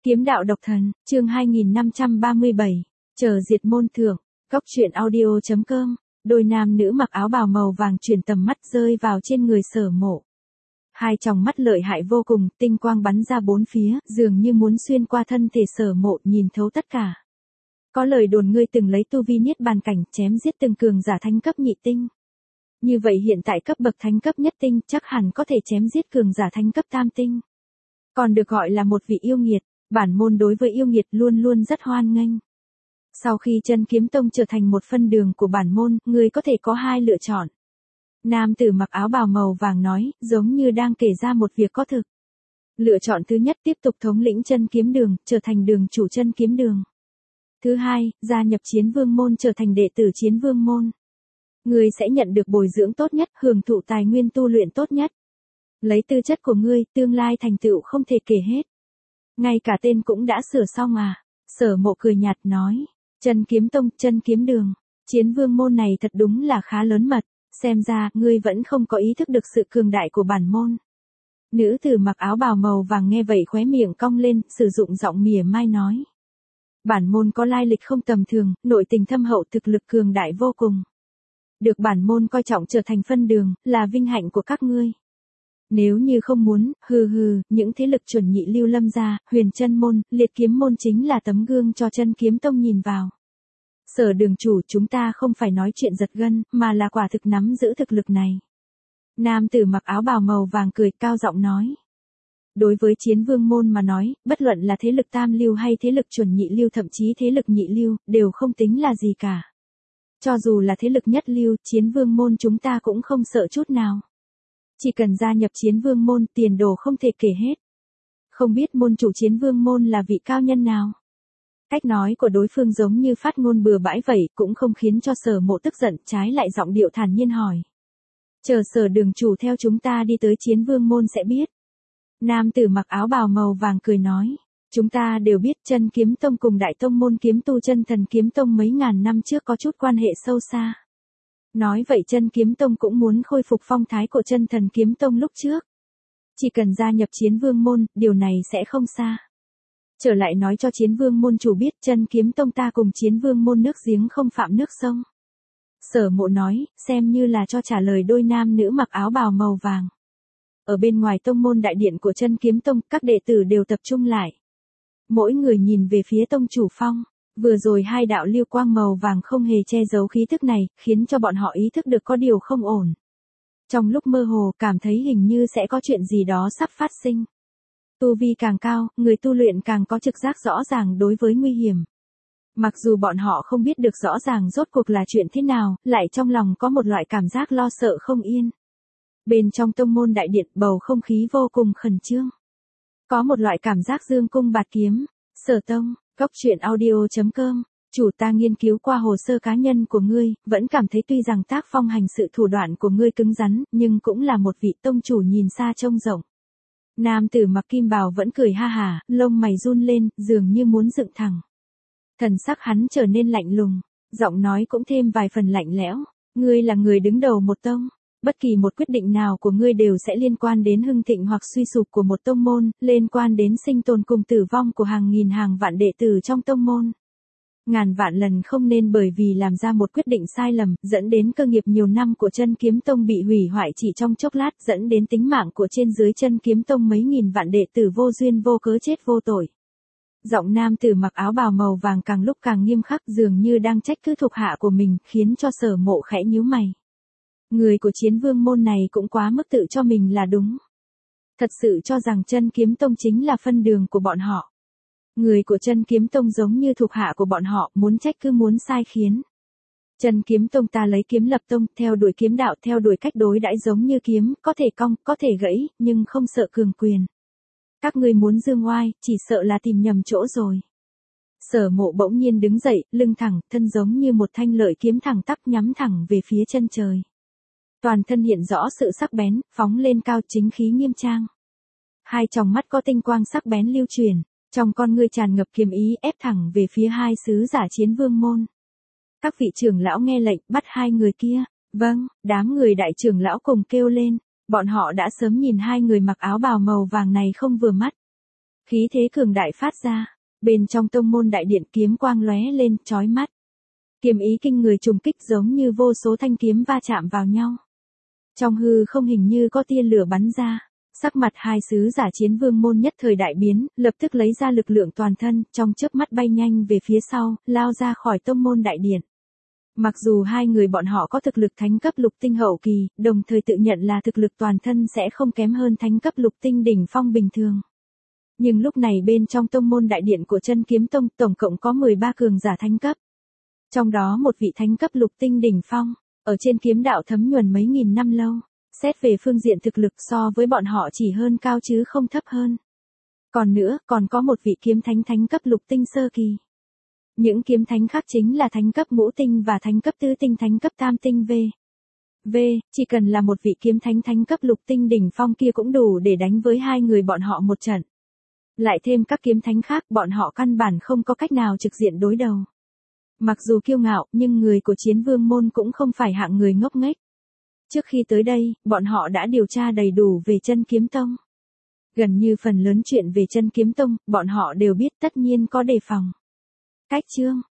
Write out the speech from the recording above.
Kiếm đạo độc thần, chương 2537, chờ diệt môn thượng, góc truyện audio.com, đôi nam nữ mặc áo bào màu vàng chuyển tầm mắt rơi vào trên người Sở Mộ. Hai tròng mắt lợi hại vô cùng, tinh quang bắn ra bốn phía, dường như muốn xuyên qua thân thể Sở Mộ nhìn thấu tất cả. Có lời đồn ngươi từng lấy tu vi niết bàn cảnh chém giết từng cường giả thánh cấp nhị tinh. Như vậy hiện tại cấp bậc thánh cấp nhất tinh chắc hẳn có thể chém giết cường giả thánh cấp tam tinh. Còn được gọi là một vị yêu nghiệt, bản môn đối với yêu nghiệt luôn luôn rất hoan nghênh. Sau khi Chân Kiếm Tông trở thành một phân đường của bản môn, ngươi có thể có hai lựa chọn. Nam tử mặc áo bào màu vàng nói, giống như đang kể ra một việc có thực. Lựa chọn thứ nhất tiếp tục thống lĩnh Chân Kiếm Đường, trở thành đường chủ Chân Kiếm Đường. Thứ hai, gia nhập Chiến Vương môn trở thành đệ tử Chiến Vương môn. Ngươi sẽ nhận được bồi dưỡng tốt nhất, hưởng thụ tài nguyên tu luyện tốt nhất. Lấy tư chất của ngươi, tương lai thành tựu không thể kể hết. Ngay cả tên cũng đã sửa xong à? Sở Mộ cười nhạt nói. Chân Kiếm Tông, Chân Kiếm Đường, Chiến Vương môn này thật đúng là khá lớn mật. Xem ra, ngươi vẫn không có ý thức được sự cường đại của bản môn. Nữ tử mặc áo bào màu vàng nghe vậy khóe miệng cong lên, sử dụng giọng mỉa mai nói. Bản môn có lai lịch không tầm thường, nội tình thâm hậu, thực lực cường đại vô cùng. Được bản môn coi trọng trở thành phân đường, là vinh hạnh của các ngươi. Nếu như không muốn, những thế lực chuẩn nhị lưu Lâm gia, Huyền Chân môn, Liệt Kiếm môn chính là tấm gương cho Chân Kiếm Tông nhìn vào. Sở đường chủ, chúng ta không phải nói chuyện giật gân, mà là quả thực nắm giữ thực lực này. Nam tử mặc áo bào màu vàng cười cao giọng nói. Đối với Chiến Vương môn mà nói, bất luận là thế lực tam lưu hay thế lực chuẩn nhị lưu, thậm chí thế lực nhị lưu, đều không tính là gì cả. Cho dù là thế lực nhất lưu, Chiến Vương môn chúng ta cũng không sợ chút nào. Chỉ cần gia nhập Chiến Vương môn, tiền đồ không thể kể hết. Không biết môn chủ Chiến Vương môn là vị cao nhân nào? Cách nói của đối phương giống như phát ngôn bừa bãi vậy, cũng không khiến cho Sở Mộ tức giận, trái lại giọng điệu thản nhiên hỏi. Chờ Sở đường chủ theo chúng ta đi tới Chiến Vương môn sẽ biết. Nam tử mặc áo bào màu vàng cười nói. Chúng ta đều biết Chân Kiếm Tông cùng Đại Tông môn kiếm tu Chân Thần Kiếm Tông mấy ngàn năm trước có chút quan hệ sâu xa. Nói vậy Chân Kiếm Tông cũng muốn khôi phục phong thái của Chân Thần Kiếm Tông lúc trước. Chỉ cần gia nhập Chiến Vương môn, điều này sẽ không xa. Trở lại nói cho Chiến Vương môn chủ biết Chân Kiếm Tông ta cùng Chiến Vương môn nước giếng không phạm nước sông. Sở Mộ nói, xem như là cho trả lời đôi nam nữ mặc áo bào màu vàng. Ở bên ngoài tông môn đại điện của Chân Kiếm Tông, các đệ tử đều tập trung lại. Mỗi người nhìn về phía tông chủ phong. Vừa rồi hai đạo lưu quang màu vàng không hề che giấu khí thức này, khiến cho bọn họ ý thức được có điều không ổn. Trong lúc mơ hồ, cảm thấy hình như sẽ có chuyện gì đó sắp phát sinh. Tu vi càng cao, người tu luyện càng có trực giác rõ ràng đối với nguy hiểm. Mặc dù bọn họ không biết được rõ ràng rốt cuộc là chuyện thế nào, lại trong lòng có một loại cảm giác lo sợ không yên. Bên trong tông môn đại điện, bầu không khí vô cùng khẩn trương. Có một loại cảm giác dương cung bạt kiếm. Sở Tông, góc truyện audio.com, chủ ta nghiên cứu qua hồ sơ cá nhân của ngươi, vẫn cảm thấy tuy rằng tác phong hành sự thủ đoạn của ngươi cứng rắn, nhưng cũng là một vị tông chủ nhìn xa trông rộng. Nam tử mặc kim bào vẫn cười ha hả, lông mày run lên, dường như muốn dựng thẳng. Thần sắc hắn trở nên lạnh lùng, giọng nói cũng thêm vài phần lạnh lẽo. Ngươi là người đứng đầu một tông. Bất kỳ một quyết định nào của ngươi đều sẽ liên quan đến hưng thịnh hoặc suy sụp của một tông môn, liên quan đến sinh tồn cùng tử vong của hàng nghìn hàng vạn đệ tử trong tông môn. Ngàn vạn lần không nên bởi vì làm ra một quyết định sai lầm, dẫn đến cơ nghiệp nhiều năm của Chân Kiếm Tông bị hủy hoại chỉ trong chốc lát, dẫn đến tính mạng của trên dưới Chân Kiếm Tông mấy nghìn vạn đệ tử vô duyên vô cớ chết vô tội. Giọng nam tử mặc áo bào màu vàng càng lúc càng nghiêm khắc, dường như đang trách cứ thuộc hạ của mình, khiến cho Sở Mộ khẽ nhíu mày. Người của Chiến Vương môn này cũng quá mức tự cho mình là đúng. Thật sự cho rằng Chân Kiếm Tông chính là phân đường của bọn họ. Người của Chân Kiếm Tông giống như thuộc hạ của bọn họ, muốn trách cứ muốn sai khiến. Chân Kiếm Tông ta lấy kiếm lập tông, theo đuổi kiếm đạo, theo đuổi cách đối đãi giống như kiếm, có thể cong, có thể gãy, nhưng không sợ cường quyền. Các ngươi muốn dương oai, chỉ sợ là tìm nhầm chỗ rồi. Sở Mộ bỗng nhiên đứng dậy, lưng thẳng, thân giống như một thanh lợi kiếm thẳng tắp nhắm thẳng về phía chân trời. Toàn thân hiện rõ sự sắc bén, phóng lên cao, chính khí nghiêm trang. Hai tròng mắt có tinh quang sắc bén lưu truyền, trong con ngươi tràn ngập kiếm ý, ép thẳng về phía hai sứ giả Chiến Vương môn. Các vị trưởng lão nghe lệnh, bắt hai người kia. Vâng, đám người đại trưởng lão cùng kêu lên, bọn họ đã sớm nhìn hai người mặc áo bào màu vàng này không vừa mắt. Khí thế cường đại phát ra, bên trong tông môn đại điện kiếm quang lóe lên chói mắt. Kiếm ý kinh người trùng kích giống như vô số thanh kiếm va chạm vào nhau. Trong hư không hình như có tia lửa bắn ra, sắc mặt hai sứ giả chiến vương môn nhất thời đại biến, lập tức lấy ra lực lượng toàn thân, trong chớp mắt bay nhanh về phía sau, lao ra khỏi tông môn đại điện. Mặc dù hai người bọn họ có thực lực thánh cấp lục tinh hậu kỳ, đồng thời tự nhận là thực lực toàn thân sẽ không kém hơn thánh cấp lục tinh đỉnh phong bình thường. Nhưng lúc này bên trong tông môn đại điện của Chân Kiếm Tông tổng cộng có 13 cường giả thánh cấp. Trong đó một vị thánh cấp lục tinh đỉnh phong, ở trên kiếm đạo thấm nhuần mấy nghìn năm lâu, xét về phương diện thực lực so với bọn họ chỉ hơn cao chứ không thấp hơn. Còn nữa, còn có một vị kiếm thánh cấp lục tinh sơ kỳ. Những kiếm thánh khác chính là thánh cấp ngũ tinh và thánh cấp tứ tinh thánh cấp tam tinh v. Chỉ cần là một vị kiếm thánh cấp lục tinh đỉnh phong kia cũng đủ để đánh với hai người bọn họ một trận. Lại thêm các kiếm thánh khác, bọn họ căn bản không có cách nào trực diện đối đầu. Mặc dù kiêu ngạo, nhưng người của Chiến Vương môn cũng không phải hạng người ngốc nghếch. Trước khi tới đây, bọn họ đã điều tra đầy đủ về Chân Kiếm Tông. Gần như phần lớn chuyện về Chân Kiếm Tông, bọn họ đều biết, tất nhiên có đề phòng. Cách chương